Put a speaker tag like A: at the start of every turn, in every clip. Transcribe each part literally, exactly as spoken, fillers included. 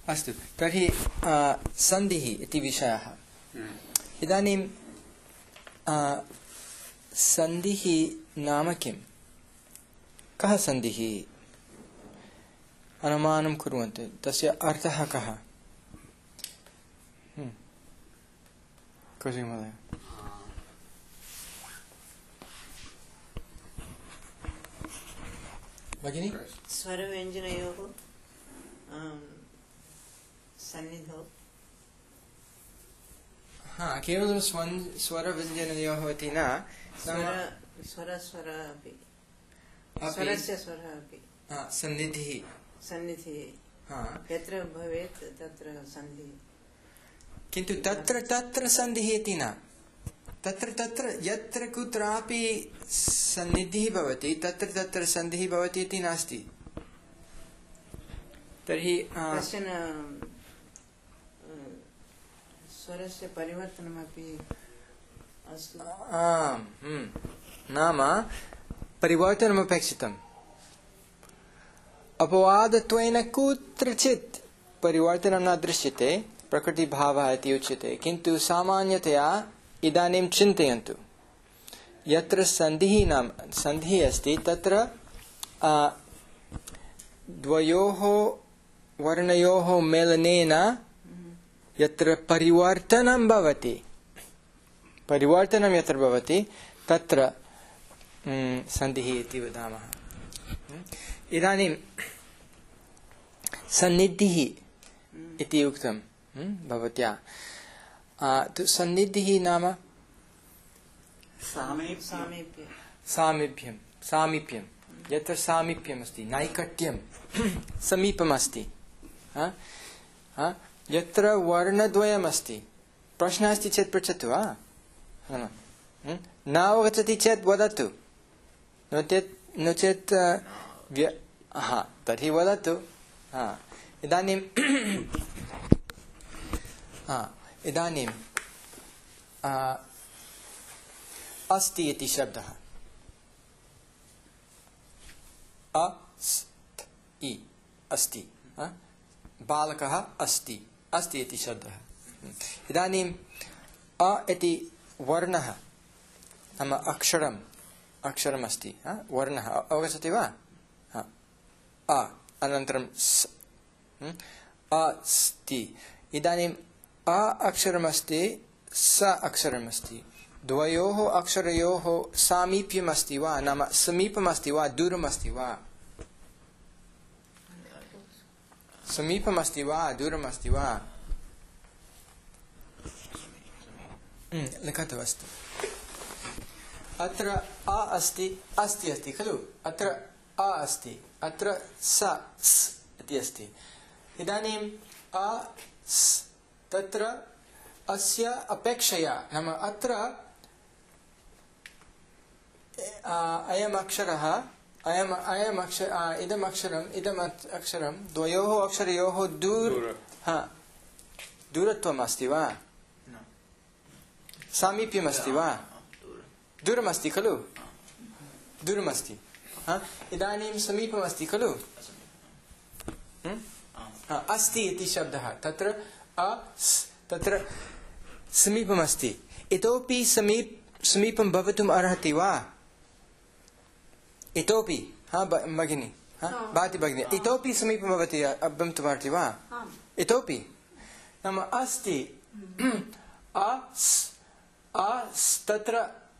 A: अस्तु तर्हि सन्धिः इति विषयः। इदानीं सन्धिः नाम किं? कः सन्धिः? अनुमानं कुर्वन्तु, तस्य अर्थः कः? कौशिक महोदय। भगिनी?
B: स्वरव्यञ्जनयोः सन्निधौ।
A: हाँ, केवलं स्वन् स्वरव्यञ्जनयोः इति न,
B: स्वर स्वर अपि स्वरस्य स्वरः अपि
A: सन्निधिः
B: सन्निधिः यत्र भवेत् तत्र सन्धिः।
A: किन्तु तत्र तत्र सन्धिः इति न, तत्र तत्र यत्र कुत्रापि सन्निधिः भवति तत्र तत्र सन्धिः भवति इति नास्ति। तर्हि
B: कश्चन स्वरस्य परिवर्तनमपि अस्ति।
A: आम्, नाम परिवर्तनमपेक्षितम्। अपवादत्वेन कुत्रचित् परिवर्तनं न दृश्यते, प्रकृतिभावः इति उच्यते, किन्तु सामान्यतया इदानीं चिन्तयन्तु, यत्र सन्धिः नाम सन्धिः अस्ति तत्र द्वयोः वर्णयोः मेलनेन यत्र परिवर्तनं भवति परिवर्तनं यत्र भवति तत्र सन्धिः इति वदामः। इदानीं सन्निधिः इति उक्तं भवत्या। तु सन्निधिः नाम
B: सामीप्यं
A: सामीप्यं सामीप्यं यत्र सामीप्यम् अस्ति, नैकट्यं, समीपम् अस्ति, यत्र वर्णद्वयम् अस्ति। प्रश्नः अस्ति चेत् पृच्छतु वा? न अवगच्छति चेत् वदतु, नो चेत् नो चेत् हा तर्हि वदतु। हा इदानीं हा इदानीं अस्ति इति शब्दः, अस्ति अस्ति, बालकः अस्ति, अस्ति इति शब्दः। इदानीं अ इति वर्णः नाम अक्षरम् अक्षरम् अस्ति, वर्णः अवगच्छति वा? अ अनन्तरं स् अस्ति। इदानीम् अ अक्षरमस्ति, स अक्षरमस्ति, द्वयोः अक्षरयोः सामीप्यम् अस्ति वा, नाम समीपम् अस्ति वा, दूरम् अस्ति वा? समीपम् अस्ति वा, दूरम् अस्ति वा? लिखतु। अस्तु, अत्र अ अस्ति, अस्ति अस्ति खलु, अत्र अ अस्ति, अत्र स स् इति अस्ति। इदानीं अ स् तत्र अस्य अपेक्षया, नाम अत्र अयम् अक्षरः अयम् अयम् अक्षर इदम् अक्षरम् इदम् अक्षरं द्वयोः अक्षरयोः दूर हा दूरत्वम् अस्ति वा, सामीप्यम् अस्ति वा? दूरमस्ति खलु, दूरमस्ति। इदानीं समीपम् अस्ति खलु, अस्ति इति शब्दः, तत्र अ तत्र समीपम् अस्ति। इतोपि समीप समीपं भवितुम् अर्हति वा? इतोपि हा भगिनी, हा भाति भगिनी, इतोपि समीपं भवति भवितुम् अर्हति वा? इतोपि नाम अस्ति अस् अस् तत्र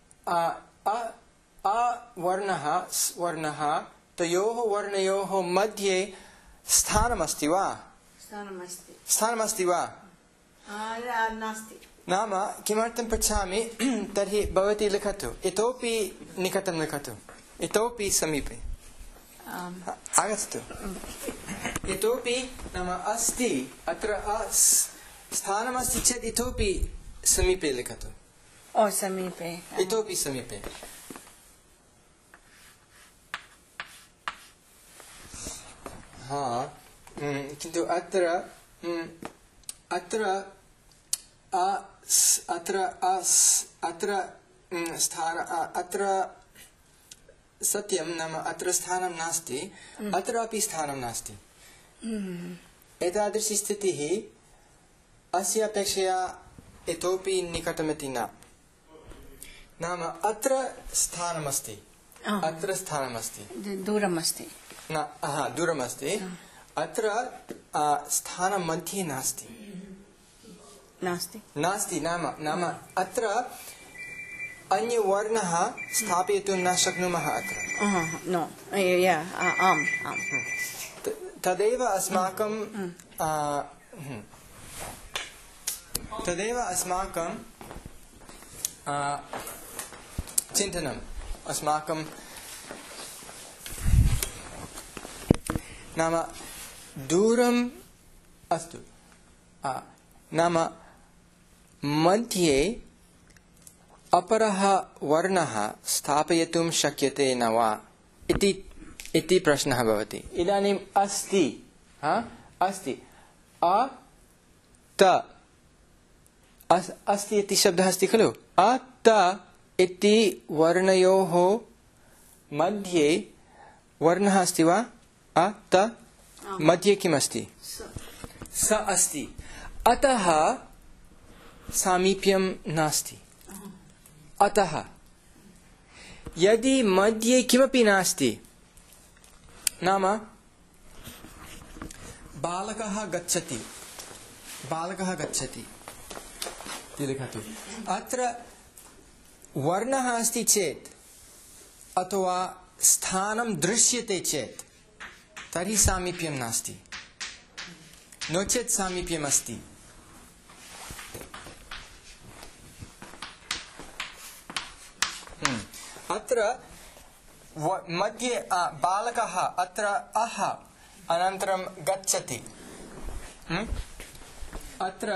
A: अ वर्णः वर्णः तयोः वर्णयोः मध्ये स्थानमस्ति वा?
B: स्थानमस्ति
A: स्थानमस्ति वा?
B: नास्ति।
A: नाम किमर्थं पृच्छामि, तर्हि भवती लिखतु, इतोपि निकटं लिखतु, इतोपि समीपे आगच्छतु। इतोपि नाम अस्ति, अत्र स्थानमस्ति चेत् इतोपि समीपे लिखतु।
B: ओ समीपे,
A: इतोपि समीपे। हा किन्तु अत्र अत्र अत्र अत्र स्थान अत्र सत्यं, नाम अत्र स्थानं नास्ति, अत्रापि स्थानं नास्ति। एतादृशी स्थितिः अस्य अपेक्षया इतोपि निकटमिति न। नाम अत्र स्थानमस्ति, अत्र स्थानमस्ति,
B: दूरमस्ति
A: न हा दूरमस्ति, अत्र स्थानं मध्ये नास्ति
B: नास्ति
A: नास्ति नाम नाम अत्र अन्यवर्णः स्थापयितुं न शक्नुमः अत्र।
B: नो या आम् आम्
A: तदेव अस्माकं तदेव अस्माकं चिन्तनम्, अस्माकं नाम दूरम् अस्तु, नाम मध्ये अपरः वर्णः स्थापयितुं शक्यते न वा इति इति प्रश्नः भवति। इदानीम् अस्ति, हा अस्ति, अ त अस्, अस्ति इति शब्दः अस्ति खलु। अ त इति वर्णयोः मध्ये वर्णः अस्ति वा? अ त मध्ये किम् अस्ति? स अस्ति। अतः सामीप्यं नास्ति। अतः यदि मध्ये किमपि नास्ति, नाम बालकः गच्छति, बालकः गच्छति लिखतु, अत्र वर्णः अस्ति चेत् अथवा स्थानं दृश्यते चेत् तर्हि सामीप्यं नास्ति, नो चेत् सामीप्यम् अस्ति। अत्र मध्ये बालकः अत्र अह अनन्तरं गच्छति, अत्र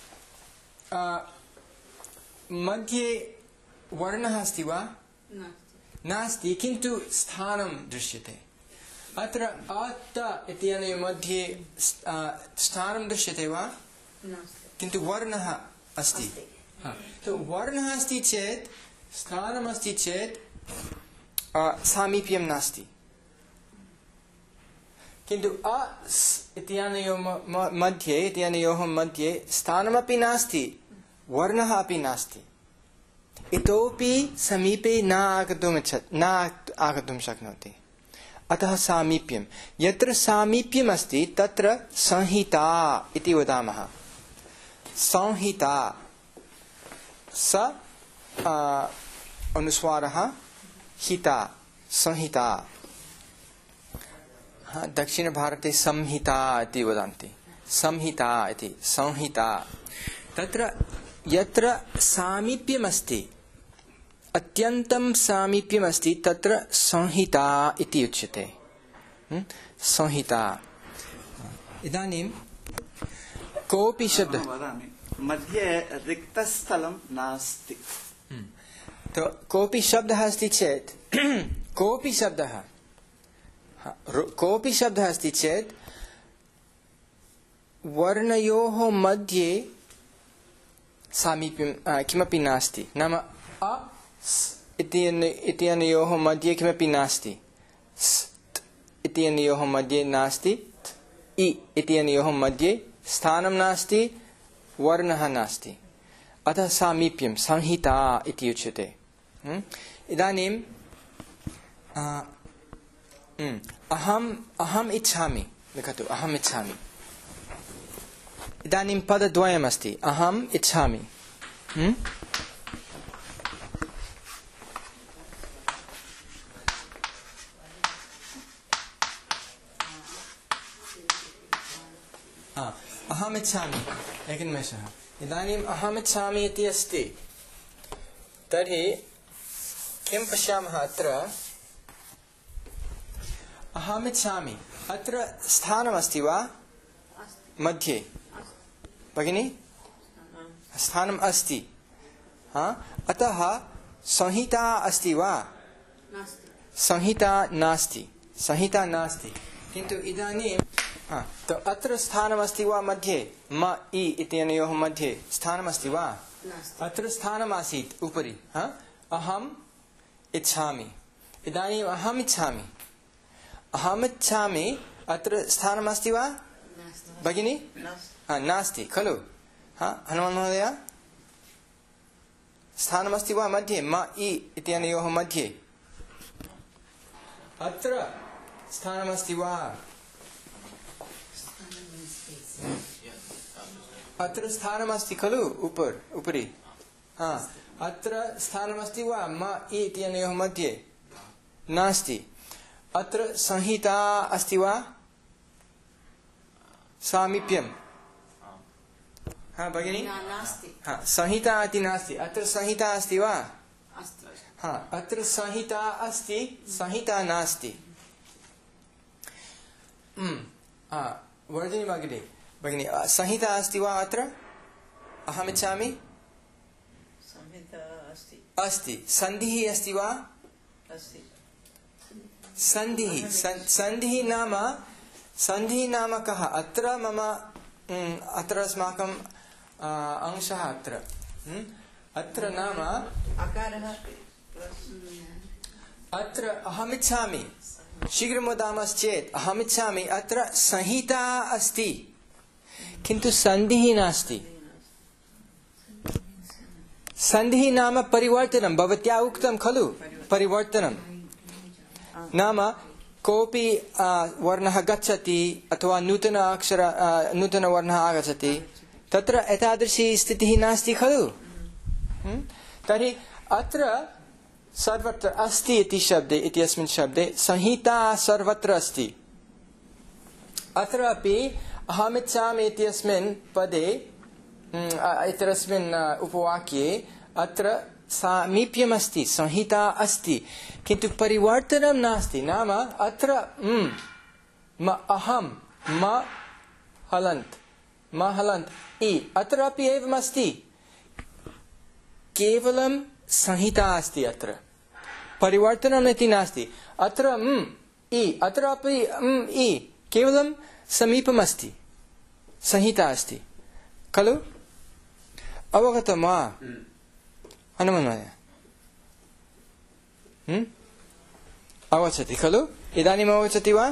A: मध्ये वर्णः अस्ति वा? नास्ति, किन्तु स्थानं दृश्यते। अत्र अत इत्यनेन मध्ये स्थानं दृश्यते वा? किन्तु वर्णः अस्ति। तो वर्णः अस्ति चेत्, स्थानमस्ति चेत् सामीप्यं नास्ति, किन्तु अ इत्यनयोः मध्ये इत्यनयोः मध्ये स्थानमपि नास्ति, वर्णः अपि नास्ति, इतोपि समीपे न आगतुम् इच्छति, न आगतुं शक्नोति। अतः सामीप्यं, यत्र सामीप्यम् अस्ति तत्र संहिता इति वदामः। संहिता, स अनुस्वारः, हिता, संहिता। दक्षिणभारते संहिता इति वदन्ति, संहिता इति, संहिता। तत्र यत्र सामीप्यमस्ति, अत्यन्तं सामीप्यमस्ति, तत्र संहिता इति उच्यते। संहिता। इदानीं कोऽपि शब्दः
C: मध्ये रिक्तस्थलं नास्ति,
A: तो कोऽपि शब्दः अस्ति चेत् कोऽपि शब्दः कोऽपि शब्दः अस्ति चेत् वर्णयोः मध्ये सामीप्यं किमपि नास्ति, नाम अ इत्यनयोः मध्ये किमपि नास्ति, इत्यनयोः मध्ये नास्ति, इ इत्यनयोः मध्ये स्थानं नास्ति, वर्णः नास्ति, अतः सामीप्यं, संहिता इति उच्यते। इदानीं अहम् अहम् इच्छामि, लिखतु, अहम् इच्छामि। इदानीं पदद्वयमस्ति, अहम् इच्छामि। अहम् इच्छामि, एकनिमेषः। इदानीम् अहम् इच्छामि इति अस्ति, तर्हि किं पश्यामः? अत्र अहम् इच्छामि, अत्र स्थानमस्ति वा? मध्ये भगिनी, स्थानम् अस्ति, अतः संहिता अस्ति वा? संहिता नास्ति, संहिता नास्ति, किन्तु इदानीं तो अत्र स्थानमस्ति वा? मध्ये म इ इत्यनयोः मध्ये स्थानमस्ति वा? अत्र स्थानमासीत् उपरि, अहम् इच्छामि। इदानीम् अहम् इच्छामि, अहम् इच्छामि, अत्र स्थानमस्ति वा? भगिनी हा नास्ति खलु हा हनुमान् महोदय स्थानमस्ति वा मध्ये म इ इत्यनयोः मध्ये अत्र स्थानमस्ति वा अत्र स्थानमस्ति खलु उपर उपरि हा अत्र स्थानमस्ति वा म इ इत्यनयोः मध्ये नास्ति अत्र संहिता अस्ति वा सामीप्यं हाँ भगिनी हाँ संहिता इति नास्ति अत्र संहिता अस्ति वा हाँ अत्र संहिता अस्ति संहिता नास्ति हाँ वर्धिनी भगिनी भगिनी संहिता अस्ति वा अत्र अहमिच्छामि अस्ति सन्धिः अस्ति वा सन्धिः सन्धिः नाम सन्धिः नाम कः अत्र मम अत्र अस्माकं अंशः अत्र अत्र नाम अत्र अहमिच्छामि शीघ्रं वदामश्चेत् अहमिच्छामि अत्र संहिता अस्ति किन्तु सन्धिः नास्ति सन्धिः नाम परिवर्तनं भवत्या उक्तं खलु परिवर्तनं नाम कोऽपि वर्णः गच्छति अथवा नूतन अक्षर नूतनवर्णः आगच्छति तत्र एतादृशी स्थितिः नास्ति खलु तर्हि अत्र सर्वत्र अस्ति इति शब्दे इत्यस्मिन् शब्दे संहिता सर्वत्र अस्ति अत्र अपि अहमिच्छामि इत्यस्मिन् पदे इत्यस्मिन् उपवाक्ये अत्र सामीप्यमस्ति संहिता अस्ति किन्तु परिवर्तनं नास्ति नाम अत्र म अहं म हलन्त् म हलन्त् इ अत्र अपि एवमस्ति केवलं संहिता अस्ति अत्र परिवर्तनम् इति नास्ति अत्र म इ अत्र अपि म इ केवलं समीपमस्ति संहिता अस्ति खलु अवगतं वा हनुमान् महोदय अवगच्छति खलु इदानीम् अवगच्छति वा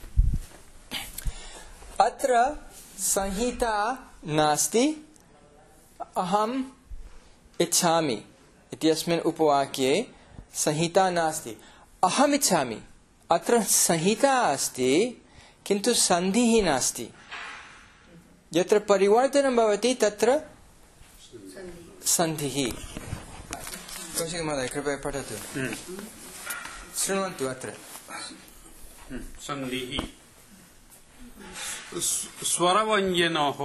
A: अत्र संहिता नास्ति अहम् इच्छामि इत्यस्मिन् उपवाक्ये संहिता नास्ति अहमिच्छामि अत्र संहिता अस्ति किन्तु सन्धिः नास्ति यत्र परिवर्तनं भवति तत्र सन्धिः कौशिक महोदय कृपया पठतु शृण्वन्तु अत्र
D: सन्धिः स्वरव्यञ्जनयोः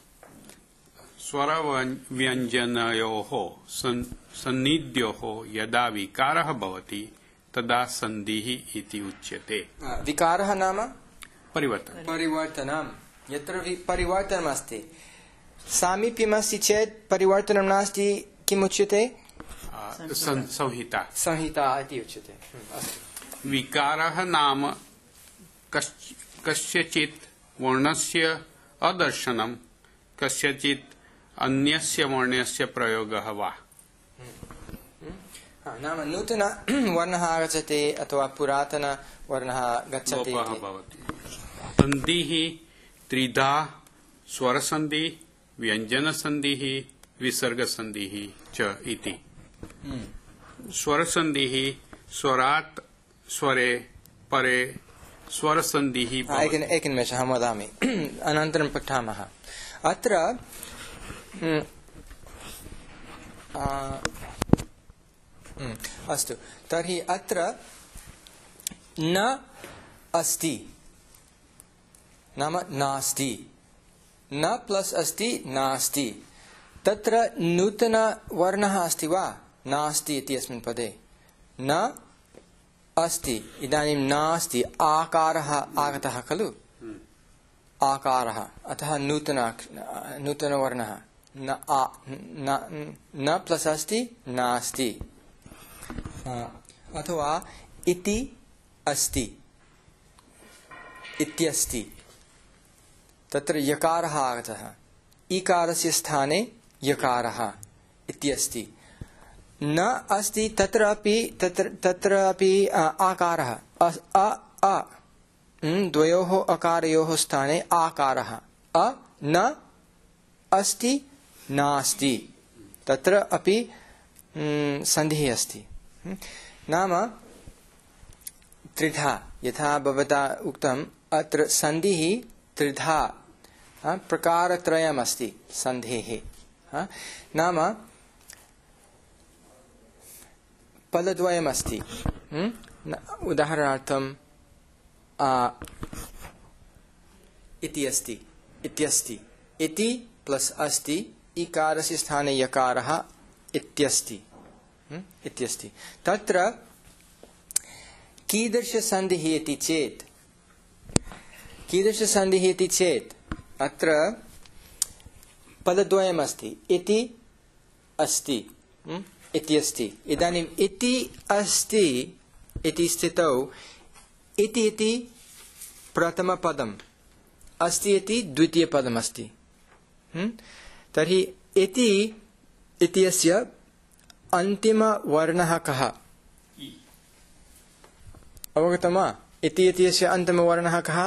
D: स्वरव्यञ्जनयोः सन्निध्योः यदा विकारः भवति तदा सन्धिः इति उच्यते
A: विकारः नाम
D: परिवर्तनं
A: परिवर्तनं यत्र परिवर्तनमस्ति सामीप्यमस्ति चेत् परिवर्तनं नास्ति किम् उच्यते
D: संहिता
A: संहिता इति उच्यते
D: विकारः नाम कस्यचित् वर्णस्य अदर्शनं कस्यचित् अन्यस्य वर्णस्य प्रयोगः वा
A: नाम नूतन वर्णः आगच्छति अथवा पुरातन वर्णः गच्छति
D: भवति सन्धिः त्रिधा स्वरसन्धिः व्यञ्जनसन्धिः विसर्गसन्धिः च इति स्वरसन्धिः स्वरात् स्वरे परे स्वरसन्धिः
A: एकनिमेषः अहं वदामि अनन्तरं पठामः अत्र अस्तु तर्हि अत्र न अस्ति नाम नास्ति न प्लस अस्ति नास्ति तत्र नूतन वर्णः अस्ति वा नास्ति इति अस्मिन् पदे न अस्ति इदानीं नास्ति आकारः आगतः खलु आकारः अतः नूतन नूतनवर्णः न आ न न प्लस अस्ति नास्ति अथवा इति अस्ति इत्यस्ति तत्र यकारः आगतः इकारस्य स्थाने यकारः इत्यस्ति न अस्ति तत्र अपि तत्र तत्र अपि आकारः अ अ द्वयोः अकारयोः स्थाने आकारः अ न अस्ति नास्ति तत्र अपि सन्धिः अस्ति नाम त्रिधा यथा भवता उक्तम् अत्र सन्धिः त्रिधा प्रकारत्रयमस्ति सन्धेः नाम पदद्वयमस्ति उदाहरणार्थम् इति अस्ति इत्यस्ति इति प्लस अस्ति इकारस्य स्थाने यकारः इत्यस्ति इत्यस्ति तत्र कीदृशसन्धिः इति चेत् कीदृशसन्धिः इति चेत् अत्र पदद्वयमस्ति इति अस्ति इति अस्ति इदानीम् इति अस्ति इति स्थितौ इति इति प्रथमपदम् अस्ति इति द्वितीयपदमस्ति तर्हि इति इत्यस्य अन्तिमवर्णः कः अवगतं वा इति इत्यस्य अन्तिमवर्णः कः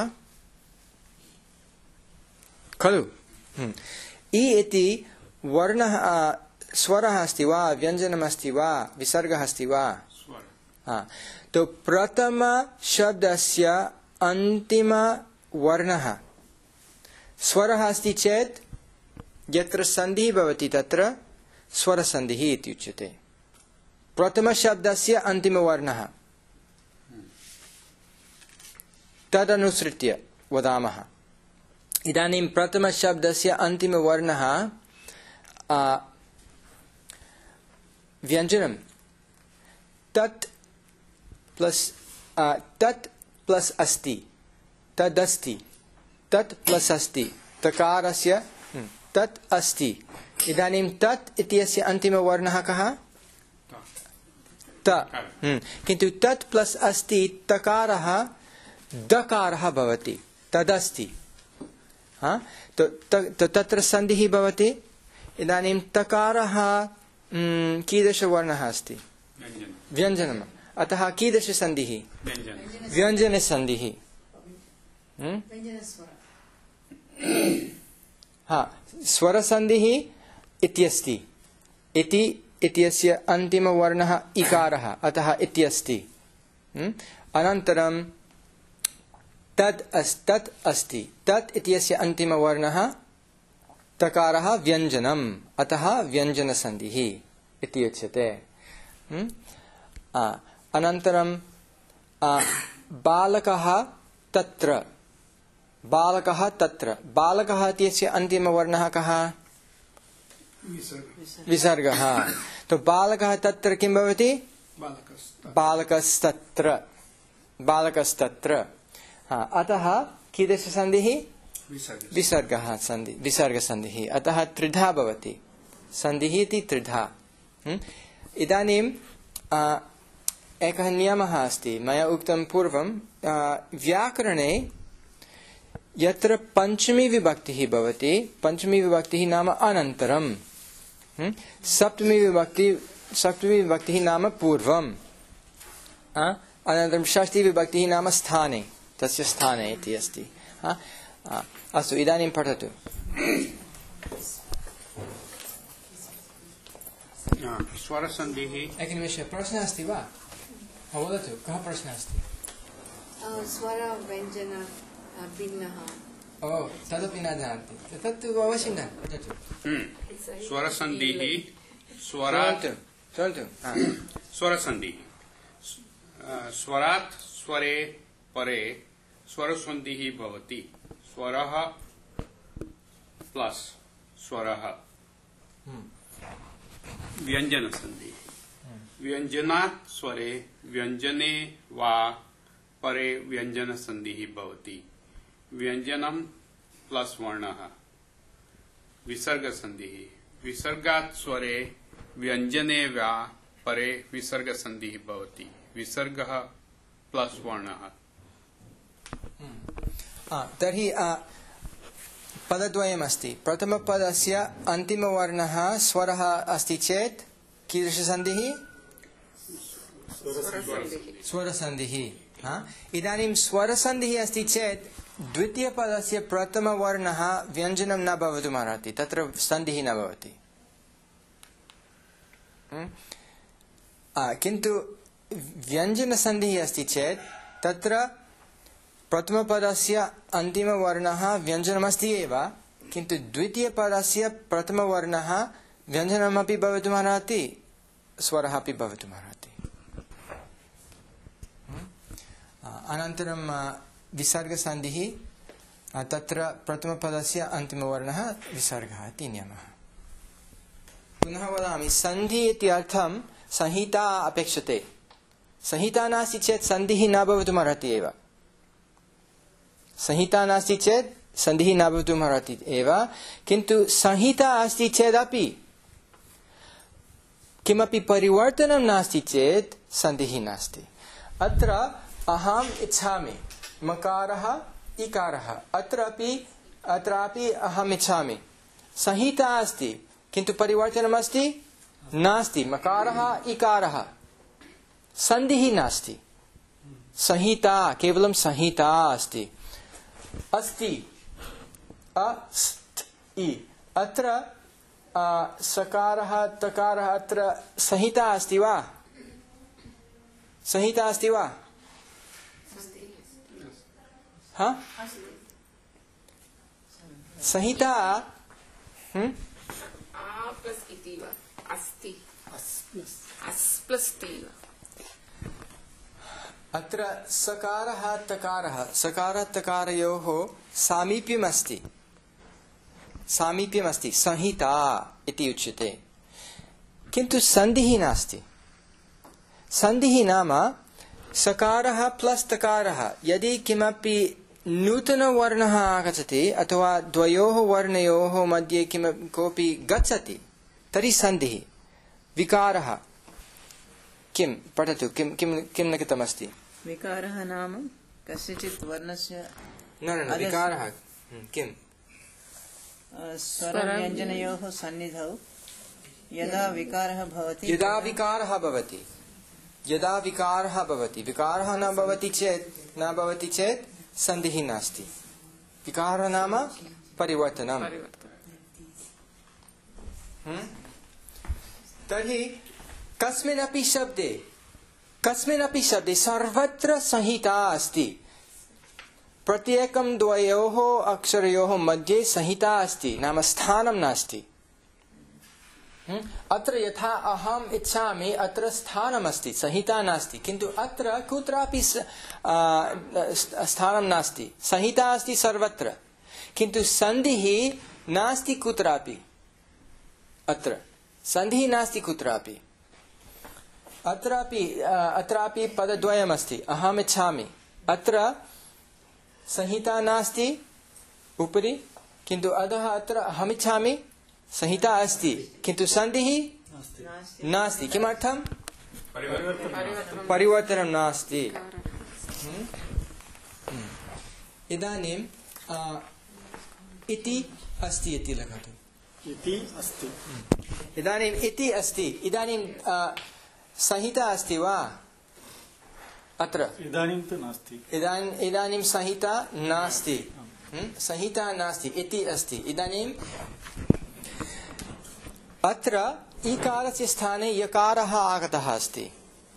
A: खलु इ इति वर्णः स्वरः अस्ति वा व्यञ्जनमस्ति वा विसर्गः अस्ति वा हाँ तो प्रथम शब्दस्य अन्तिमवर्णः स्वरः अस्ति चेत् यत्र सन्धिः भवति तत्र स्वरसन्धिः इति उच्यते प्रथमशब्दस्य अन्तिमवर्णः तदनुसृत्य वदामः इदानीं प्रथमशब्दस्य अन्तिमवर्णः व्यञ्जनं तत् प्लस तत् प्लस अस्ति तदस्ति तत् प्लस अस्ति तकारस्य तत् अस्ति इदानीं तत् इत्यस्य अन्तिमवर्णः कः त किन्तु तत् प्लस अस्ति तकारः दकारः भवति तदस्ति हाँ तो तत्र सन्धिः भवति इदानीं तकारः कीदृशवर्णः अस्ति व्यञ्जनम् अतः कीदृशसन्धिः व्यञ्जनसन्धिः हाँ स्वरसन्धिः इत्यस्ति इति इत्यस्य अन्तिमवर्णः इकारः अतः इत्यस्ति अनन्तरं तद् तत् अस्ति तत् इत्यस्य अन्तिमवर्णः तकारः व्यञ्जनम् अतः व्यञ्जनसन्धिः इति उच्यते अनन्तरं बालकः तत्र बालकः तत्र बालकः इत्यस्य अन्तिमवर्णः कः विसर्गः तो बालकः तत्र किं भवति बालकस्तत्र बालकस्तत्र अतः कीदृशसन्धिः विसर्गः सन्धि विसर्गसन्धिः अतः त्रिधा भवति सन्धिः इति त्रिधा इदानीं एकः नियमः अस्ति मया उक्तं पूर्वं व्याकरणे यत्र पञ्चमी विभक्तिः भवति पञ्चमी विभक्तिः नाम अनन्तरं सप्तमी विभक्ति सप्तमी विभक्तिः नाम पूर्वं अनन्तरं षष्ठी विभक्तिः नाम स्थाने तस्य स्थाने इति अस्ति अस्तु इदानीं पठतु
D: स्वरसन्धिः
A: एकनिमेषः प्रश्नः अस्ति वा वदतु कः प्रश्नः अस्ति
B: स्वरव्यञ्जन भिन्नः
A: ओ तदपि न जानति तत्तु अवश्यं न वदतु
D: स्वरसन्धिः स्वरात्
A: शृणोतु
D: स्वरसन्धिः स्वरात् स्वरे परे स्वरसन्धिः भवति स्वरः प्लस स्वरः व्यञ्जनसन्धिः व्यञ्जनात् स्वरे व्यञ्जने वा परे व्यञ्जनसन्धिः भवति व्यञ्जनं प्लस वर्णः विसर्गसन्धिः विसर्गात् स्वरे व्यञ्जने वा परे विसर्गसन्धिः भवति विसर्गः प्लस वर्णः
A: तर्हि पदद्वयमस्ति प्रथमपदस्य अन्तिमवर्णः स्वरः अस्ति चेत् कीदृशसन्धिः स्वरसन्धिः हा इदानीं स्वरसन्धिः अस्ति चेत् द्वितीयपदस्य प्रथमवर्णः व्यञ्जनं न भवितुमर्हति तत्र सन्धिः न भवति किन्तु व्यञ्जनसन्धिः अस्ति चेत् तत्र प्रथमपदस्य अन्तिमवर्णः व्यञ्जनमस्ति एव किन्तु द्वितीयपदस्य प्रथमवर्णः व्यञ्जनमपि भवितुमर्हति स्वरः अपि भवितुमर्हति अनन्तरं विसर्गसन्धिः तत्र प्रथमपदस्य अन्तिमवर्णः विसर्गः इति नियमः पुनः वदामि सन्धि इत्यर्थं संहिता अपेक्षते संहिता नास्ति चेत् सन्धिः न भवितुमर्हति एव संहिता नास्ति चेत् सन्धिः न भवितुमर्हति एव किन्तु संहिता अस्ति चेदपि किमपि परिवर्तनं नास्ति चेत् सन्धिः नास्ति अत्र अहम् इच्छामि मकारः इकारः अत्रापि अत्रापि अहम् इच्छामि संहिता अस्ति किन्तु परिवर्तनमस्ति नास्ति मकारः इकारः सन्धिः नास्ति संहिता केवलं संहिता अस्ति अस्ति अस्ति इ अत्र सकारः तकारः अत्र संहिता अस्ति वा संहिता अस्ति वा हाँ संहिता हम्म
B: आ प्लस इति वा अस्ति अस् प्लस ति
A: अत्र सकारः तकारः सकार तकारयोः सामीप्यमस्ति सामीप्यमस्ति संहिता इति उच्यते किन्तु सन्धिः नास्ति सन्धिः नाम सकारः प्लस तकारः यदि किमपि नूतनवर्णः आगच्छति अथवा द्वयोः वर्णयोः मध्ये किम कोऽपि गच्छति तर्हि सन्धिः विकारः किं पठतु किं किं किं लिखितमस्ति
E: विकारः नाम कस्यचित् वर्णस्य
A: न न विकारः किं
E: स्वरव्यञ्जनयोः सन्निधौ यदा विकारः भवति
A: यदा विकारः भवति यदा विकारः भवति विकारः न भवति चेत् न भवति चेत् सन्धिः नास्ति विकारः नाम परिवर्तनम् तर्हि कस्मिन्नपि शब्दे कस्मिन्नपि शब्दे सर्वत्र संहिता अस्ति प्रत्येकं द्वयोः अक्षरयोः मध्ये संहिता अस्ति नाम स्थानं नास्ति अत्र यथा अहम् इच्छामि अत्र स्थानमस्ति संहिता नास्ति किन्तु अत्र कुत्रापि स्थानं नास्ति संहिता अस्ति सर्वत्र किन्तु सन्धिः नास्ति कुत्रापि अत्र सन्धिः नास्ति कुत्रापि अत्रापि अत्रापि पदद्वयमस्ति अहम् इच्छामि अत्र संहिता नास्ति उपरि किन्तु अधः अत्र अहमिच्छामि संहिता अस्ति किन्तु सन्धिः नास्ति किमर्थं परिवर्तनं नास्ति इदानीं इति अस्ति इति लिखतु
F: इति अस्ति
A: इदानीम् इति अस्ति इदानीं संहिता अस्ति वा अत्र
F: इदानीं तु नास्ति
A: इदानीं इदानीं संहिता नास्ति संहिता नास्ति इति अस्ति इदानीं अत्र इकारस्य स्थाने यकारः आगतः अस्ति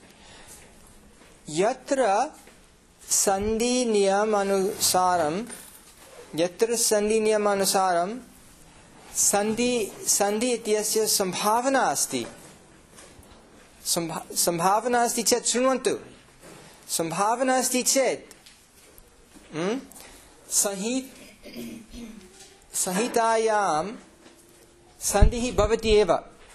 A: यत्र सन्धिनियमानुसारं यत्र सन्धिनियमानुसारं सन्धि सन्धि इत्यस्य संभावना अस्ति संभावना अस्ति चेत् शृण्वन्तु संभावना अस्ति चेत् संहितायां सन्धिः भवति एव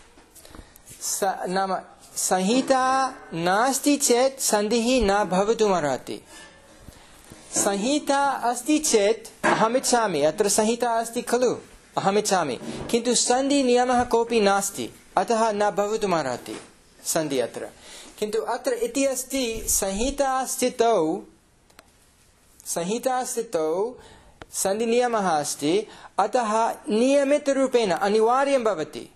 A: नाम संहिता नास्ति चेत् सन्धिः न भवितुमर्हति संहिता अस्ति चेत् अहमिच्छामि अत्र संहिता अस्ति खलु अहमिच्छामि किन्तु सन्धिनियमः कोऽपि नास्ति अतः न भवितुमर्हति सन्धि अत्र किन्तु अत्र इति अस्ति संहिता स्थितौ संहिता स्थितौ सन्धिनियमः अस्ति अतः नियमितरूपेण अनिवार्यं भवति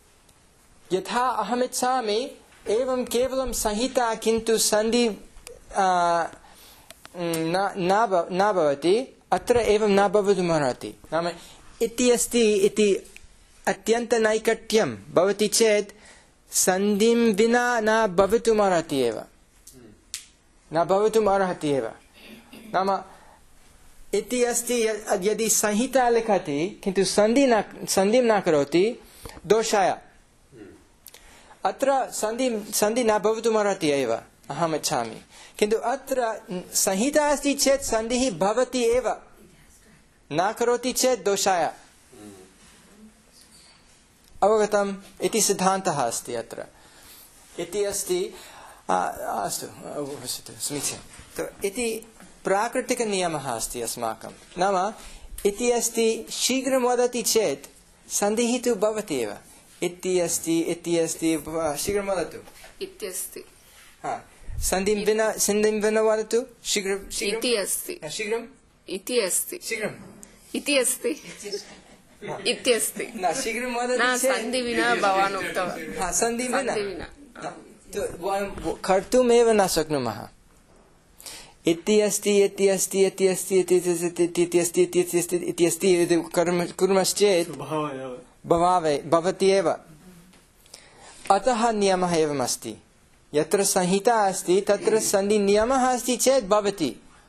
A: यथा अहमिच्छामि एवं केवलं संहिता किन्तु सन्धि न भवति अत्र एवं न भवितुमर्हति नाम इति अस्ति इति अत्यन्तनैकट्यं भवति चेत् सन्धिं विना न भवितुमर्हति एव न भवितुमर्हति एव नाम इति अस्ति यदि संहिता लिखति किन्तु सन्धि न सन्धिं न करोति दोषाय अत्र सन्धि सन्धि न भवितुमर्हति एव अहम् इच्छामि किन्तु अत्र संहिता अस्ति चेत् सन्धिः भवति एव न करोति चेत् दोषाय अवगतम् इति सिद्धान्तः अस्ति अत्र इति अस्ति अस्तु समीचीनं इति प्राकृतिकनियमः अस्ति अस्माकं नाम इति अस्ति शीघ्रं वदति चेत् सन्धिः तु भवति एव इति अस्ति इति अस्ति शीघ्रं वदतु
B: इत्यस्ति
A: सन्धिं विना सन्धिं विना वदतु शीघ्रं
B: इति अस्ति
A: शीघ्रं
B: इति अस्ति
A: शीघ्रं
B: इति अस्ति इत्यस्ति
A: न शीघ्रं वदति
B: न
A: चेत्
B: सन्धि विना भवान् उक्तवान्
A: हा सन्धि विना
B: सन्धि विना
A: वयं कर्तुमेव न शक्नुमः इति अस्ति इति अस्ति इति अस्ति इति अस्ति इति अस्ति इति अस्ति इति अस्ति इति कुर्मश्चेत् भवावे भवति एव अतः नियमः एवम् अस्ति यत्र संहिता अस्ति तत्र सन्धि नियमः अस्ति चेत् भवति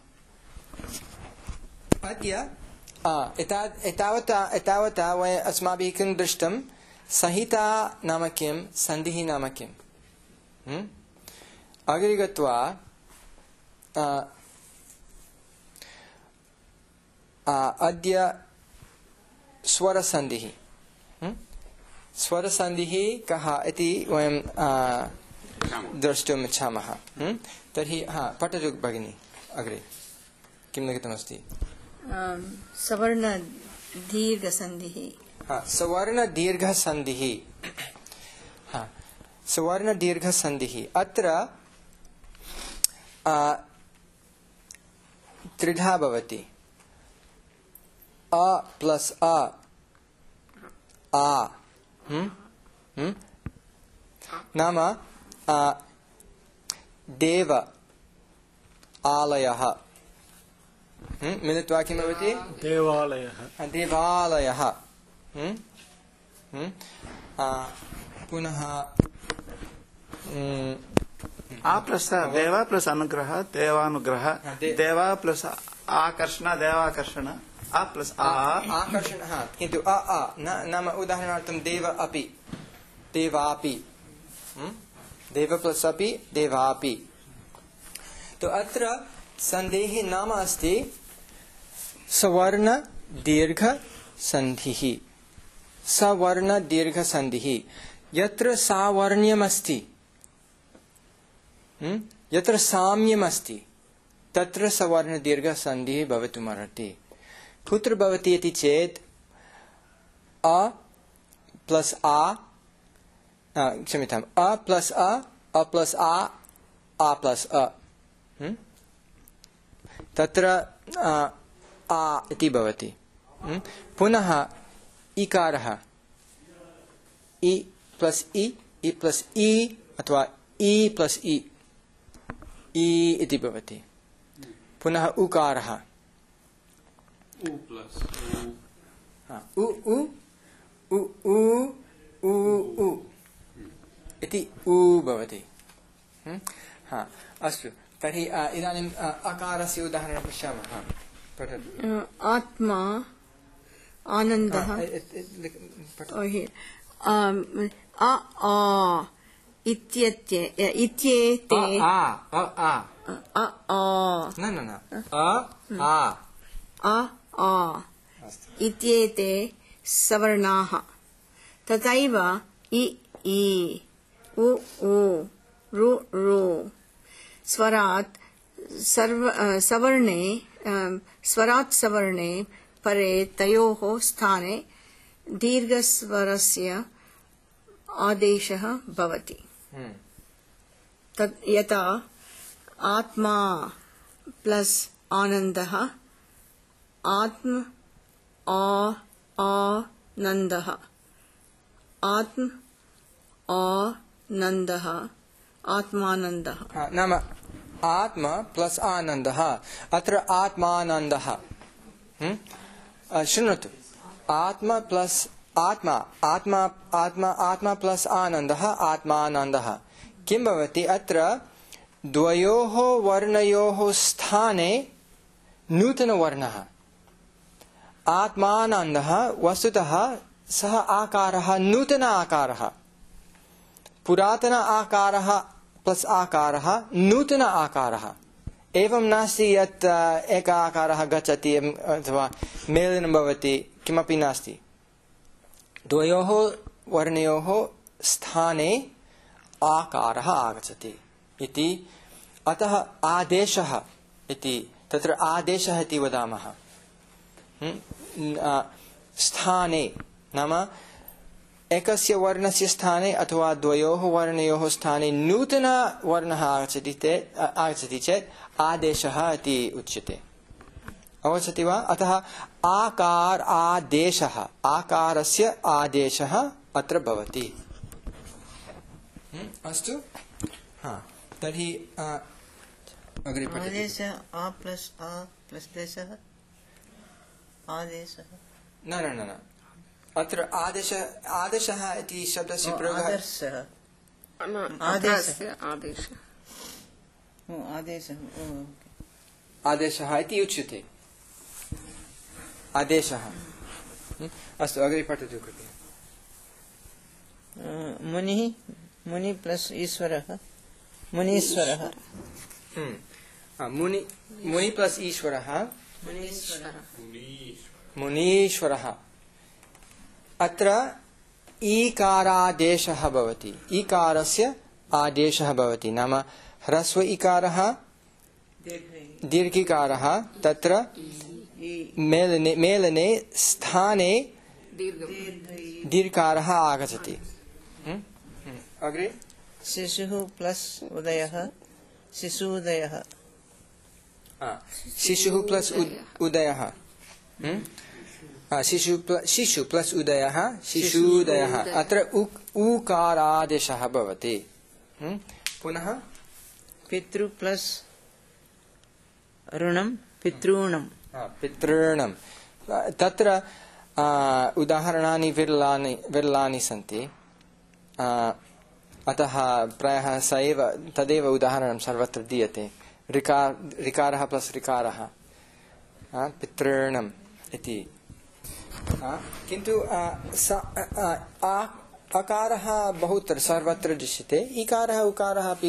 A: अद्य एतावता एतावता वयम् अस्माभिः किं दृष्टं संहिता नाम किं सन्धिः नाम किम् अग्रे गत्वा अद्य स्वरसन्धिः स्वरसन्धिः कः इति वयं द्रष्टुम् इच्छामः तर्हि हा पठतु भगिनी अग्रे किं लिखितमस्ति
E: सवर्ण दीर्घसन्धिः
A: हा सवर्ण दीर्घसन्धिः हा सवर्ण दीर्घसन्धिः अत्र त्रिधा भवति अ प्लस अ आ हम्म हम्म नाम देव आलयः हम्म मिलित्वा किं भवति देवालयः देवालयः हम्म हम्म पुनः
C: आ प्लस देवा प्लस अनुग्रह देवानुग्रह देवा प्लस आकर्षण देवाकर्षण आ प्लस आ
A: आकर्षण हाँ किन्तु अ आ न नाम उदाहरणार्थं देव अपि देवापि देव प्लस अपि देवापि तो अत्र सन्धेः नाम अस्ति सवर्ण दीर्घ सन्धिः सवर्ण दीर्घ सन्धिः यत्र सावर्ण्यम् अस्ति यत्र साम्यम् अस्ति तत्र सवर्ण दीर्घ सन्धिः भवितुमर्हति कुत्र भवति इति चेत् अ प्लस आ क्षम्यताम् अ प्लस अ अ प्लस आ आ प्लस अ तत्र आ इति भवति पुनः इकारः इ प्लस इ इ प्लस इ अथवा इ प्लस इ इ इति भवति पुनः उकारः
D: उ प्लस
A: उ उ उ उ उ उ इति उ भवति हा अस्तु तर्हि इदानीम् अकारस्य उदाहरणं पश्यामः पठतु
E: आत्मा आनन्दः अ आ इत्येते इत्येते
A: आ अ आ
E: अ आ
A: न न न अ आ
E: अ आ इत्येते सवर्णाः तथैव इ ई उ ऊ रु रू स्वरात् सर्व सवर्णे स्वरात् सवर्णे परे तयोः स्थाने दीर्घस्वरस्य आदेशः भवति तत् यथा आत्मा प्लस आनन्दः आत्म आ आनन्दः आत्म आनन्दः आत्मानन्दः
A: नाम आत्मा प्लस आनन्दः अत्र आत्मानन्दः शृणोतु आत्मा प्लस आत्मा आत्मा आत्मा आत्मा प्लस आनन्दः आत्मानन्दः किं भवति अत्र द्वयोः वर्णयोः स्थाने नूतनवर्णः आत्मानन्दः वस्तुतः सः आकारः नूतन आकारः पुरातन आकारः प्लस आकारः नूतन आकारः एवं नास्ति यत् एक आकारः गच्छति अथवा मेलनं भवति किमपि नास्ति द्वयोः वर्णयोः स्थाने आकारः आगच्छति इति अतः आदेशः इति तत्र आदेशः इति वदामः स्थाने नाम एकस्य वर्णस्य स्थाने अथवा द्वयोः वर्णयोः स्थाने नूतन वर्णः आगच्छति चेत् आगच्छति चेत् आदेशः इति उच्यते अवगच्छति वा अतः आकार आदेशः आकारस्य आदेशः अत्र भवति अस्तु हा तर्हि अग्रे पठतु
E: आदेशः आ प्लस आ प्लस देशः आदेशः
A: न न न अत्र आदेश आदेशः इति शब्दस्य प्रयोगः
E: आदर्शः
B: आदेशः आदेशः
E: आदेशः
A: आदेशः इति उच्यते आदेशः अस्तु अग्रे पठतु कृपया
E: मुनिः मुनि प्लस ईश्वरः मुनीश्वरः
A: मुनि मुनि प्लस ईश्वरः
E: मुनीश्वरः
A: मुनीश्वरः अत्र ईकारादेशः भवति ईकारस्य आदेशः भवति नाम ह्रस्व इकारः दीर्घिकारः तत्र मेलने मेलने स्थाने दीर्घकारः आगच्छति अग्रे
E: शिशुः प्लस उदयः शिशुदयः
A: शिशुः प्लस उदयः शिशु शिशु प्लस उदयः शिशुदयः अत्र उकारादेशः भवति पुनः
E: पितृ प्लस ऋणं पितॄणां
A: पितॄणां तत्र उदाहरणानि विरलानि विरलानि सन्ति अतः प्रायः स एव तदेव उदाहरणं सर्वत्र दीयते ऋकार ऋकारः प्लस ऋकारः पितॄणाम् इति किन्तु अकारः बहुत्र सर्वत्र दृश्यते इकारः उकारः अपि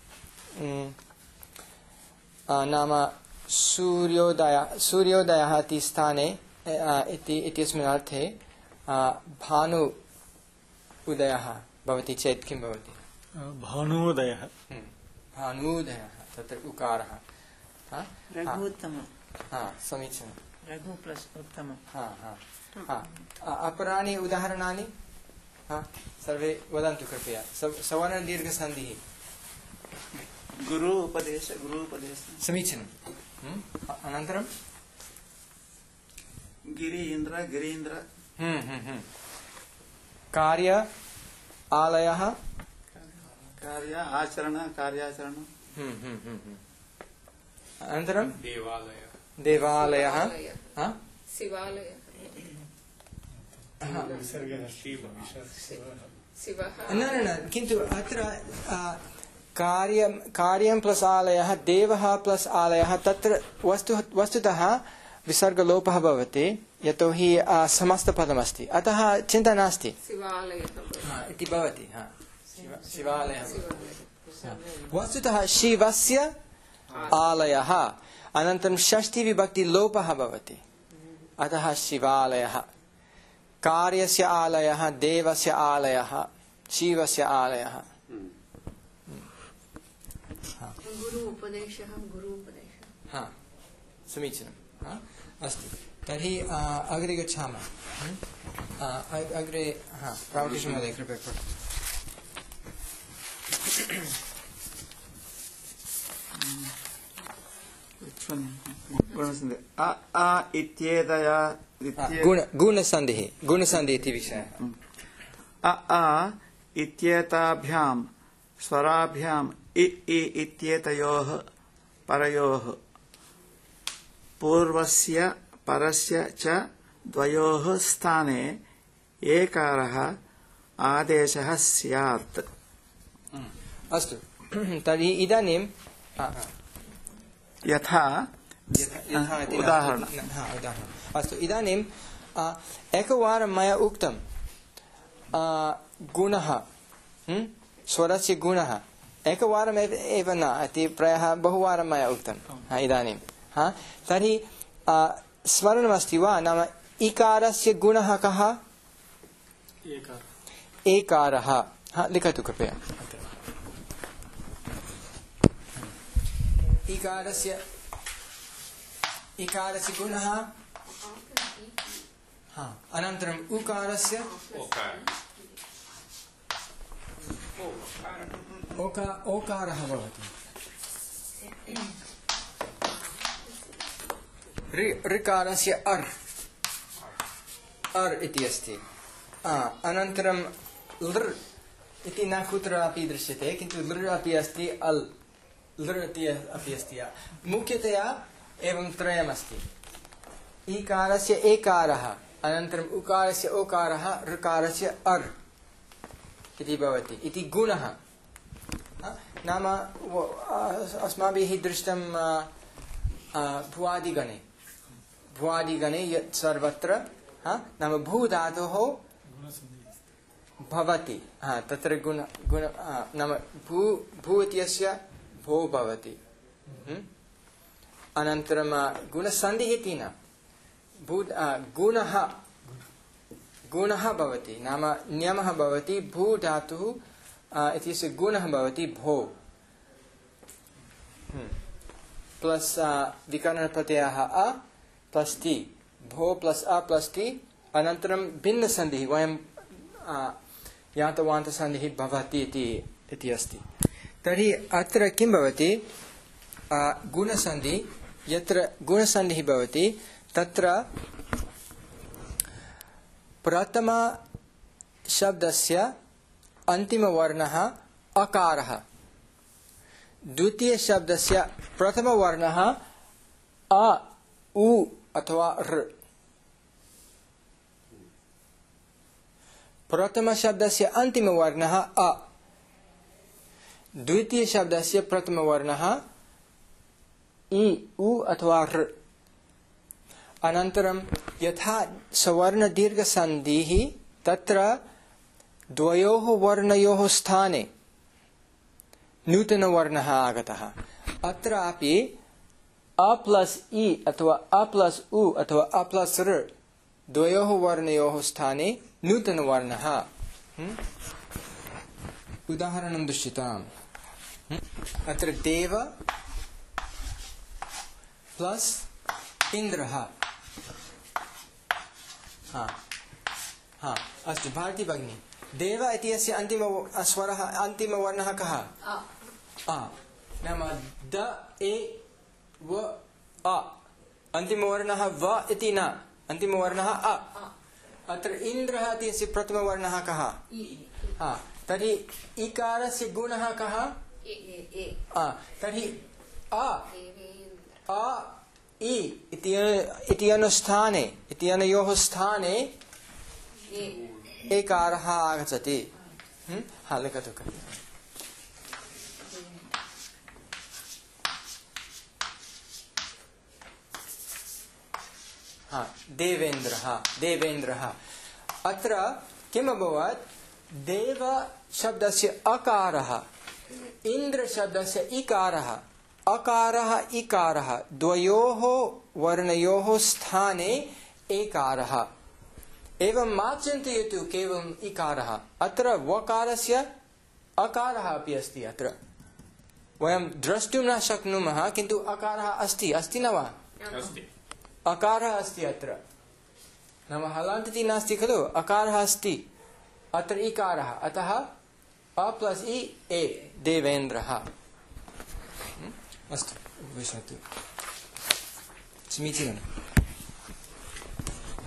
A: नाम सूर्योदय सूर्योदयः इति स्थाने इति इत्यस्मिन् अर्थे भानु उदयः भवति चेत् किं भवति
D: भानुदयः
A: भानुदयः तत्र उकारः
E: रघुत्तमः
A: हा समीचीनं
E: रघु प्लस उत्तमः
A: हा हा अपराणि उदाहरणानि सर्वे वदन्तु कृपया सवर्णदीर्घसन्धिः
C: गुरु उपदेश गुरु उपदेश
A: समीचीनम् अनन्तरं
C: गिरि इन्द्र गिरीन्द्र
A: कार्य आलयः
C: कार्य आचरण कार्याचरण
A: अनन्तरं
D: देवालयः
A: देवालयः
B: शिवालयः शिवः
A: न न न किन्तु अत्र कार्यं कार्यं प्लस आलयः देवः प्लस आलयः तत्र वस्तु वस्तुतः विसर्गलोपः भवति यतोहि समस्तपदमस्ति अतः चिन्ता नास्ति इति भवति शिवालयः वस्तुतः शिवस्य आलयः अनन्तरं षष्ठीविभक्तिलोपः भवति अतः शिवालयः कार्यस्य आलयः देवस्य आलयः शिवस्य आलयः
E: गुरु उपदेशः गुरु उपदेशः
A: हा समीचीनम् अस्तु तर्हि अग्रे गच्छामः अग्रे हा रामकृष्ण महोदय कृपया पठतु
C: गुणसन्धि अ आ इत्येतया
A: गुण गुणसन्धिः गुणसन्धिः इति विषयः
C: अ आ इत्येताभ्यां स्वराभ्याम् इ इ इत्येतयोः परयोः पूर्वस्य परस्य च द्वयोः स्थाने एकारः आदेशः स्यात्।
A: अस्तु तर्हि इदानीं
C: यथा उदाहरणम्
A: उदाहरणम् अस्तु इदानीम् एकवारं मया उक्तं गुणः स्वरस्य गुणः एकवारम् एव न इति प्रायः बहुवारं मया उक्तं इदानीं हा तर्हि स्मरणमस्ति वा नाम इकारस्य गुणः कः एकारः हा लिखतु कृपया इकारस्य इकारस्य गुणः हा अनन्तरम् उकारस्य ओका ओकारः भवति ऋकारस्य अर् अर् इति अस्ति अनन्तरं लृ इति न कुत्रापि दृश्यते किन्तु लृ अपि अस्ति अल् लृ इति अपि अस्ति मुख्यतया एवं त्रयमस्ति ईकारस्य एकारः अनन्तरम् उकारस्य ओकारः ऋकारस्य अर् इति भवति इति गुणः नाम अस्माभिः दृष्टं भुवादिगणे भुवादिगणे यत् सर्वत्र नाम भू धातोः भवति तत्र गुण गुण नाम भू भू इत्यस्य भो भवति अनन्तरं गुणसन्धिः इति न भू गुणः गुणः भवति नाम नियमः भवति भू धातुः इत्यस्य गुणः भवति भो प्लस् विकरणप्रत्ययः अ प्लस् ति भो प्लस् अ प्लस् ति अनन्तरं भिन्नसन्धिः वयं यान्तवान्तसन्धिः भवति इति अस्ति तर्हि अत्र किं भवति गुणसन्धि यत्र गुणसन्धिः भवति तत्र प्रथम शब्दस्य अन्तिमवर्णः अकारः द्वितीय शब्दस्य प्रथमवर्णः अ उ अथवा ऋ प्रथम शब्दस्य अन्तिमवर्णः अ द्वितीय शब्दस्य प्रथमवर्णः इ उ अथवा ऋ अनन्तरं यथा सवर्णदीर्घसन्धिः तत्र द्वयोः वर्णयोः स्थाने नूतनवर्णः आगतः अत्रापि अ प्लस् इ अथवा अ प्लस् उ अथवा अ प्लस् ऋ द्वयोः वर्णयोः स्थाने नूतनवर्णः उदाहरणं दृश्यताम् अत्र देव प्लस् इन्द्रः हाँ हाँ अस्तु भारती भगिनी देव इत्यस्य अन्तिम स्वरः अन्तिमवर्णः कः अ नाम द ए व अ अन्तिमवर्णः व इति न अन्तिमवर्णः अ अत्र इन्द्रः इत्यस्य प्रथमवर्णः कः हाँ तर्हि इकारस्य गुणः कः तर्हि अ अ इ इत्यनयोः स्थाने इत्यनयोः स्थाने एकारः आगच्छति हा लिखतु हा देवेन्द्रः देवेन्द्रः अत्र किम् अभवत् देव शब्दस्य अकारः इन्द्र शब्दस्य इकारः अकारः इकारः द्वयोः वर्णयोः स्थाने एकारः एवं मा चिन्तयतु केवलम् इकारः अत्र वकारस्य अकारः अपि अस्ति अत्र वयं द्रष्टुं न शक्नुमः किन्तु अकारः अस्ति अस्ति न वा अकारः अस्ति अत्र नाम हलान्तिः नास्ति खलु अकारः अस्ति अत्र इकारः अतः अ प्लस् इ ए देवेन्द्रः अस्तु उपविशतु समीचीनम्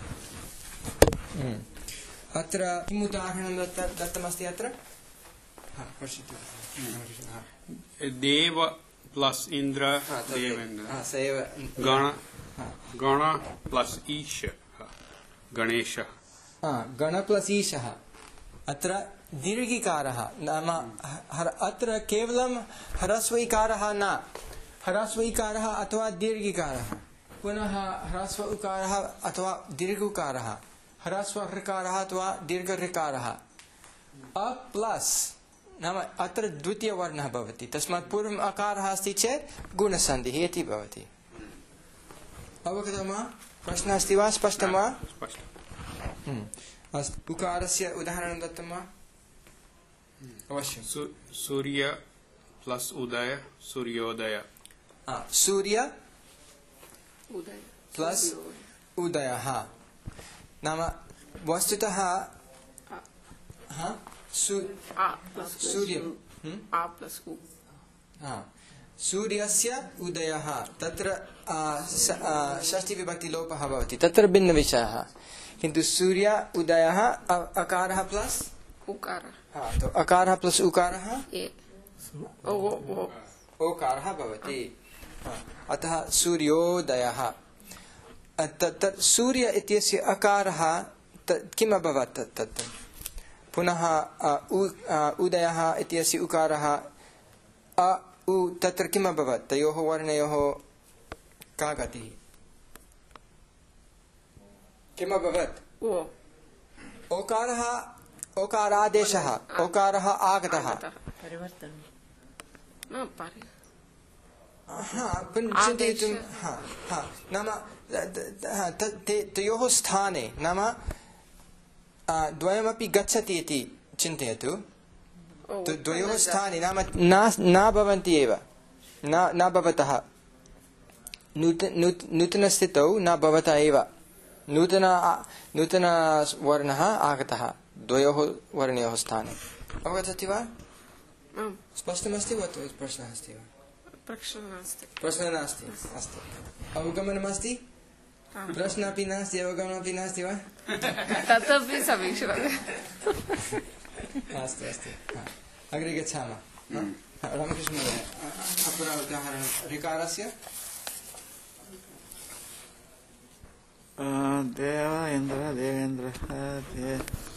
A: अत्र किम् उदाहरणं दत्तमस्ति अत्र हाँ, पश्यतु हाँ।
F: देव प्लस इंद्र
A: हाँ, तदेव।
F: देवेन्द्र
A: हाँ, स एव
F: गण
A: हाँ।
F: गण प्लस ईश गणेश
A: हाँ, गण प्लस ईशः अत्र दीर्घिकारः नाम हर अत्र केवलं ह्रस्व इकारः न ह्रस्व इकारः अथवा दीर्घिकारः पुनः ह्रस्व उकारः अथवा दीर्घ उकारः ह्रस्व ऋकारः अथवा दीर्घ ऋकारः अ प्लस नाम अत्र द्वितीयवर्णः भवति तस्मात् पूर्वम् अकारः अस्ति चेत् गुणसन्धिः इति भवति अवगतं वा प्रश्नः अस्ति वा स्पष्टं वा
F: स्पष्ट
A: अस्तु उकारस्य उदाहरणं दत्तं वा अवश्यं
F: सु- सूर्य प्लस उदय सूर्योदय
A: सूर्य
B: उदय
A: प्लस उदयः नाम वस्तुतः हाँ, सू-
B: आ प्लस
A: सूर्य
B: आ प्लस उ
A: हाँ, सूर्यस्य उदयः तत्र आ, स- आ, षष्ठीविभक्तिलोपः भवति तत्र भिन्नविषयः किन्तु सूर्य उदयः अ- अकारः प्लस
B: उकार
A: हाँ, तो अकारः प्लस उकारः
B: ए ओ ओ ओ
A: ओकारः भवति हाँ, अतः सूर्योदयः अ, तत् तत् सूर्य इत्यस्य अकारः त- किम् अभवत् तत् तत् पुनः अ, उ- अ, उदयः इत्यस्य उकारः अ उ तत्र किम् अभवत् तयोः वर्णयोः का गतिः किम् अभवत्
B: ओ
A: ओकारः ओकारादेशः ओकारः आगतः
E: परिवर्तनं
B: न परि
A: हाँ, पुनः चिन्तयितुं हाँ, हाँ, नाम द- द- हाँ, त- ते- तयोः स्थाने नाम आ, द्वयमपि गच्छति इति चिन्तयतु
B: ओ
A: तु- द्वयोः स्थाने नाम न न भवन्ति एव न न भवतः नूत नूत- नूतनस्थितौ न भवतः एव नूतन आ- नूतनवर्णः आगतः द्वयोः वर्णयोः स्थाने अवगच्छति वा
B: आम्
A: स्पष्टमस्ति वा अथवा प्रश्नः अस्ति वा
B: प्रश्नः नास्ति
A: प्रश्नः नास्ति अस्तु अवगमनमस्ति प्रश्नः अपि नास्ति अवगमनमपि नास्ति वा
B: तदपि समीचीनम्
A: अस्तु अस्तु हा, अग्रे गच्छामः हा, हा, रामकृष्णमहोदय अपर उदाहरणं ऋकारस्य
C: देव इन्द्र देवेन्द्र दे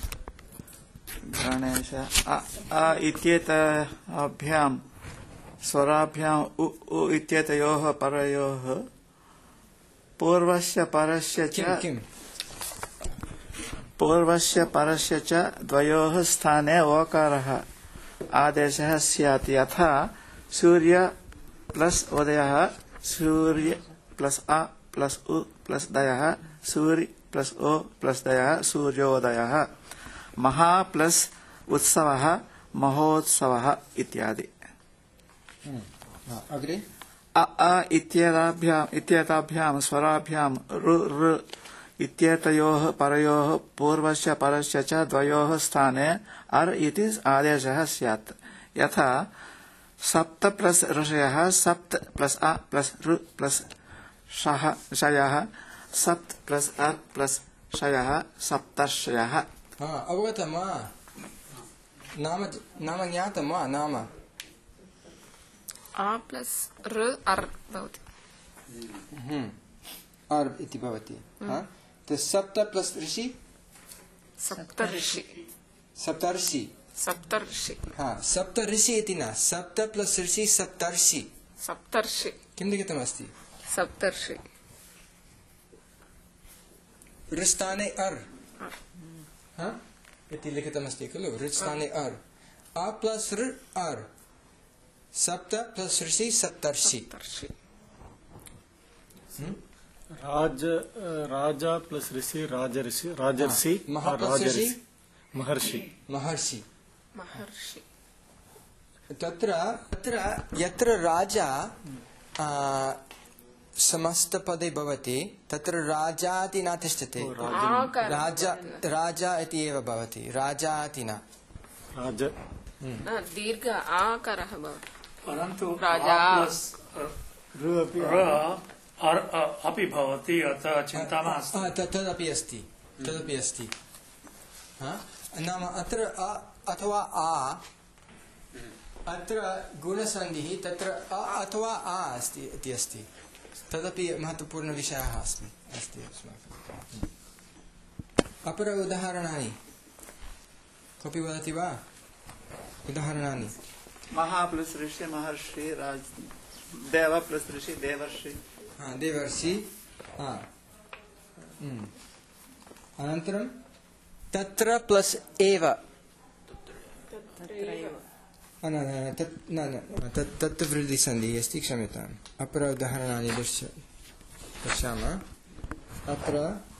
C: गणेश अ अ इत्येताभ्यां स्वराभ्याम् उ उ इत्येतयोः परयोः पूर्वस्य परस्य च
A: किं किं
C: पूर्वस्य परस्य च द्वयोः स्थाने ओकारः आदेशः स्यात् यथा सूर्य प्लस उदयः सूर्य प्लस अ प्लस उ प्लस दयः सूर्य प्लस ओ प्लस दयः सूर्योदयः महा प्लस उत्सवः महोत्सवः इत्यादि
A: हा, अग्रे
C: अ अ इत्येताभ्याम् इत्येताभ्यां स्वराभ्यां ऋ ऋ इत्येतयोः परयोः पूर्वस्य परस्य च द्वयोः स्थाने अर् इति आदेशः स्यात् यथा सप्त प्लस ऋषयः सप्त प्लस अ प्लस ऋ प्लस शः शयः सप्त प्लस अर् प्लस शयः सप्तर्षयः
A: हा अवगतं वा नाम नाम ज्ञातं वा नाम
B: आ प्लस र अर् भवति
A: अर् इति भवति हा तो सप्त प्लस ऋषि
B: सप्तर्षि
A: सप्तर्षि
B: सप्तर्षि
A: हा सप्त ऋषि इति न सप्त प्लस ऋषि सप्तर्षि
B: सप्तर्षि
A: किं लिखितमस्ति
B: सप्तर्षि
A: ऋस्थाने अर् हा इति लिखितमस्ति खलु ऋस्थाने अर् अ प्लस ऋ अर् सप्त प्लस ऋषि सप्तर्षि
B: सप्तर्षि
D: राज राजा प्लस ऋषि राजर्षि राजर्षि
A: हाँ, महा
D: और
A: प्लस
D: राजर्षि
A: ऋषि?
D: महर्षि
A: महर्षि
B: महर्षि
A: तत्र तत्र यत्र राजा आ, समस्तपदे भवति तत्र राजा इति न तिष्ठति
B: आकार
A: राजा राजा इति एव भवति राजा इति न
D: राज
B: न दीर्घ आकारः भवति
G: परन्तु
B: राजा।
G: आ प्लस
D: ऋ अपि
G: र अर् अ अपि भवति अतः चिन्ता नास्ति
A: आ, त- तदपि अस्ति तदपि अस्ति हा? नाम अत्र अ अथवा आ अत्र गुणसन्धिः तत्र अ अथवा आ अस्ति इति अस्ति तदपि महत्वपूर्णविषयः अस्मि अस्ति अस्माकम् अपर उदाहरणानि कोऽपि वदति वा उदाहरणानि
C: महा प्लस ऋषि महर्षि राज देव प्लस ऋषि देवर्षि
A: हा देवर्षि हा हम्म अनन्तरं तत्र प्लस एव न न तत् न न तत् तत् वृद्धिसन्धिः अस्ति क्षम्यताम् अपर उदाहरणानि दृश्य पश्यामः अत्र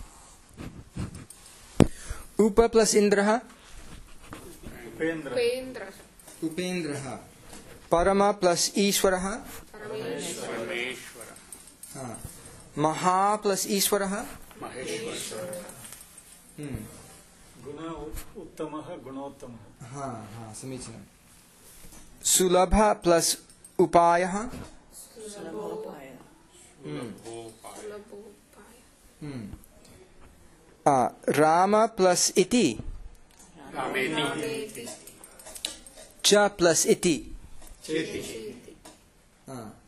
A: उप प्लस इन्द्रः
D: उपेन्द्र
B: उपेन्द्र
A: उपेन्द्रः परम प्लस ईश्वरः
F: परमेश्वर
A: हाँ महा प्लस ईश्वरः
F: महेश्वर
A: हम्म
D: गुण उत्तमः गुणोत्तमः
A: हाँ हाँ समीचीनं सुलभ प्लस उपायः
B: सुलभोपाय
A: हम्म आ, राम प्लस इति
F: रामेति
A: च प्लस इति
F: चेति
A: हाँ